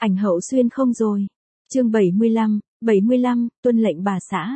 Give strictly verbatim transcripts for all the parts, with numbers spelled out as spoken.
Ảnh hậu xuyên không rồi. Chương bảy mươi lăm, bảy mươi lăm, tuân lệnh bà xã.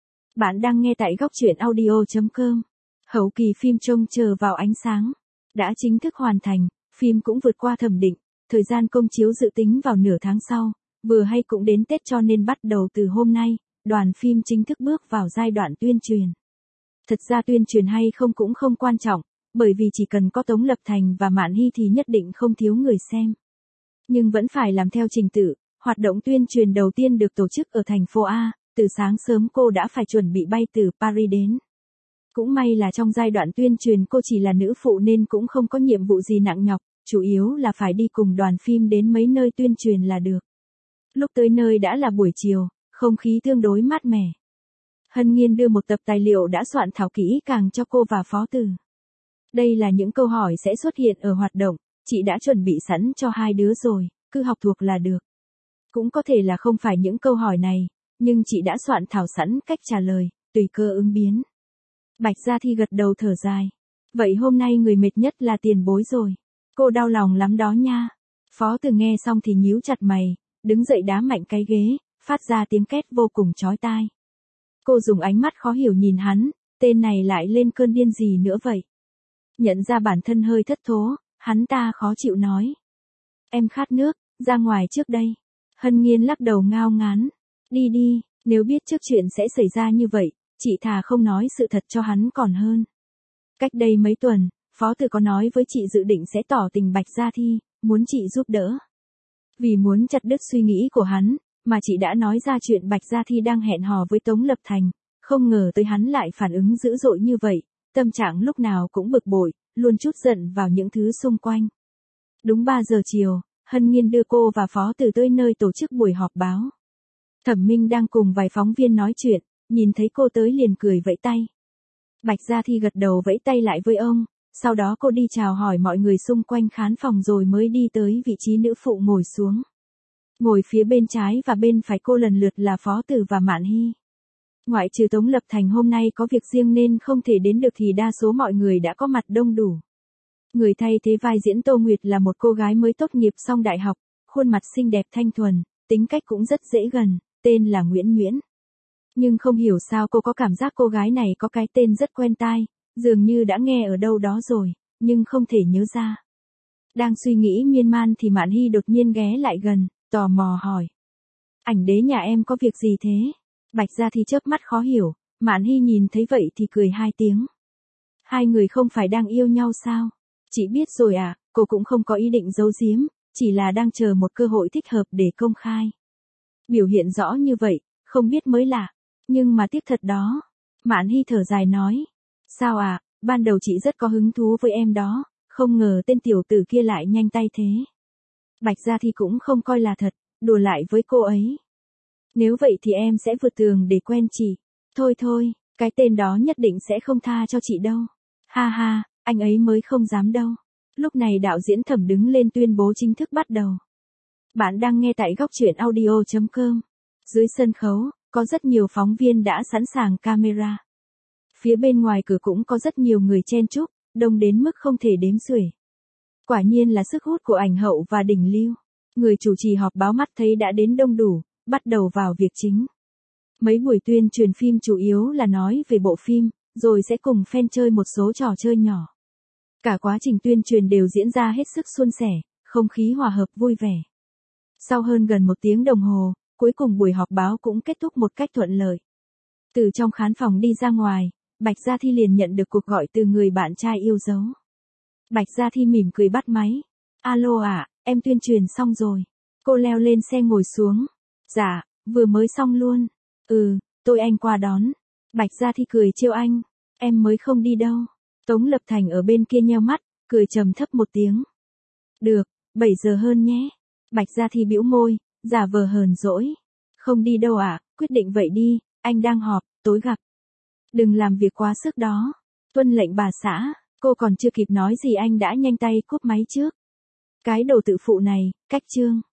Bạn đang nghe tại góc truyện audio chấm com. Hậu kỳ phim trông chờ vào ánh sáng. Đã chính thức hoàn thành, phim cũng vượt qua thẩm định, thời gian công chiếu dự tính vào nửa tháng sau, vừa hay cũng đến Tết cho nên bắt đầu từ hôm nay, đoàn phim chính thức bước vào giai đoạn tuyên truyền. Thật ra tuyên truyền hay không cũng không quan trọng, bởi vì chỉ cần có Tống Lập Thành và Mạn Hy thì nhất định không thiếu người xem. Nhưng vẫn phải làm theo trình tự, hoạt động tuyên truyền đầu tiên được tổ chức ở thành phố A, từ sáng sớm cô đã phải chuẩn bị bay từ Paris đến. Cũng may là trong giai đoạn tuyên truyền cô chỉ là nữ phụ nên cũng không có nhiệm vụ gì nặng nhọc, chủ yếu là phải đi cùng đoàn phim đến mấy nơi tuyên truyền là được. Lúc tới nơi đã là buổi chiều, không khí tương đối mát mẻ. Hân Nhiên đưa một tập tài liệu đã soạn thảo kỹ càng cho cô và Phó Từ. Đây là những câu hỏi sẽ xuất hiện ở hoạt động, chị đã chuẩn bị sẵn cho hai đứa rồi, cứ học thuộc là được. Cũng có thể là không phải những câu hỏi này, nhưng chị đã soạn thảo sẵn cách trả lời, tùy cơ ứng biến. Bạch Gia Thi gật đầu thở dài. Vậy hôm nay người mệt nhất là tiền bối rồi. Cô đau lòng lắm đó nha. Phó Từ nghe xong thì nhíu chặt mày, đứng dậy đá mạnh cái ghế, phát ra tiếng két vô cùng chói tai. Cô dùng ánh mắt khó hiểu nhìn hắn, tên này lại lên cơn điên gì nữa vậy? Nhận ra bản thân hơi thất thố, hắn ta khó chịu nói. Em khát nước, ra ngoài trước đây. Hân Nhiên lắc đầu ngao ngán. Đi đi, nếu biết trước chuyện sẽ xảy ra như vậy, chị thà không nói sự thật cho hắn còn hơn. Cách đây mấy tuần, Phó Từ có nói với chị dự định sẽ tỏ tình Bạch Gia Thi, muốn chị giúp đỡ. Vì muốn chặt đứt suy nghĩ của hắn, mà chị đã nói ra chuyện Bạch Gia Thi đang hẹn hò với Tống Lập Thành, không ngờ tới hắn lại phản ứng dữ dội như vậy, tâm trạng lúc nào cũng bực bội, luôn trút giận vào những thứ xung quanh. Đúng ba giờ chiều, Hân Nhiên đưa cô và Phó Từ tới nơi tổ chức buổi họp báo. Thẩm Minh đang cùng vài phóng viên nói chuyện, nhìn thấy cô tới liền cười vẫy tay. Bạch Gia Thi gật đầu vẫy tay lại với ông, sau đó cô đi chào hỏi mọi người xung quanh khán phòng rồi mới đi tới vị trí nữ phụ ngồi xuống. Ngồi phía bên trái và bên phải cô lần lượt là Phó Từ và Mạn Hy. Ngoại trừ Tống Lập Thành hôm nay có việc riêng nên không thể đến được thì đa số mọi người đã có mặt đông đủ. Người thay thế vai diễn Tô Nguyệt là một cô gái mới tốt nghiệp xong đại học, khuôn mặt xinh đẹp thanh thuần, tính cách cũng rất dễ gần, tên là Nguyễn Nguyễn. Nhưng không hiểu sao cô có cảm giác cô gái này có cái tên rất quen tai, dường như đã nghe ở đâu đó rồi, nhưng không thể nhớ ra. Đang suy nghĩ miên man thì Mạn Hy đột nhiên ghé lại gần, tò mò hỏi. Ảnh đế nhà em có việc gì thế? Bạch Gia Thi chớp mắt khó hiểu, Mạn Hy nhìn thấy vậy thì cười hai tiếng. Hai người không phải đang yêu nhau sao? Chị biết rồi à, cô cũng không có ý định giấu giếm, chỉ là đang chờ một cơ hội thích hợp để công khai. Biểu hiện rõ như vậy, không biết mới lạ, nhưng mà tiếc thật đó. Mạn Hy thở dài nói. Sao à, ban đầu chị rất có hứng thú với em đó, không ngờ tên tiểu tử kia lại nhanh tay thế. Bạch Gia Thi cũng không coi là thật, đùa lại với cô ấy. Nếu vậy thì em sẽ vượt tường để quen chị. Thôi thôi, cái tên đó nhất định sẽ không tha cho chị đâu. Ha ha, anh ấy mới không dám đâu. Lúc này đạo diễn Thẩm đứng lên tuyên bố chính thức bắt đầu. Bạn đang nghe tại góc truyện audio chấm com. Dưới sân khấu, có rất nhiều phóng viên đã sẵn sàng camera. Phía bên ngoài cửa cũng có rất nhiều người chen chúc, đông đến mức không thể đếm xuể. Quả nhiên là sức hút của ảnh hậu và đỉnh lưu. Người chủ trì họp báo mắt thấy đã đến đông đủ, bắt đầu vào việc chính. Mấy buổi tuyên truyền phim chủ yếu là nói về bộ phim, rồi sẽ cùng fan chơi một số trò chơi nhỏ. Cả quá trình tuyên truyền đều diễn ra hết sức suôn sẻ, không khí hòa hợp vui vẻ. Sau hơn gần một tiếng đồng hồ, cuối cùng buổi họp báo cũng kết thúc một cách thuận lợi. Từ trong khán phòng đi ra ngoài, Bạch Gia Thi liền nhận được cuộc gọi từ người bạn trai yêu dấu. Bạch Gia Thi mỉm cười bắt máy. Alo ạ, à, em tuyên truyền xong rồi. Cô leo lên xe ngồi xuống. Dạ, vừa mới xong luôn. Ừ, tôi anh qua đón. Bạch Gia Thi cười trêu anh. Em mới không đi đâu. Tống Lập Thành ở bên kia nheo mắt, cười trầm thấp một tiếng. Được, bảy giờ hơn nhé. Bạch Gia Thi bĩu môi, giả vờ hờn dỗi. Không đi đâu ạ, à, quyết định vậy đi, anh đang họp, tối gặp. Đừng làm việc quá sức đó. Tuân lệnh bà xã, cô còn chưa kịp nói gì anh đã nhanh tay cúp máy trước. Cái đồ tự phụ này, cách chương.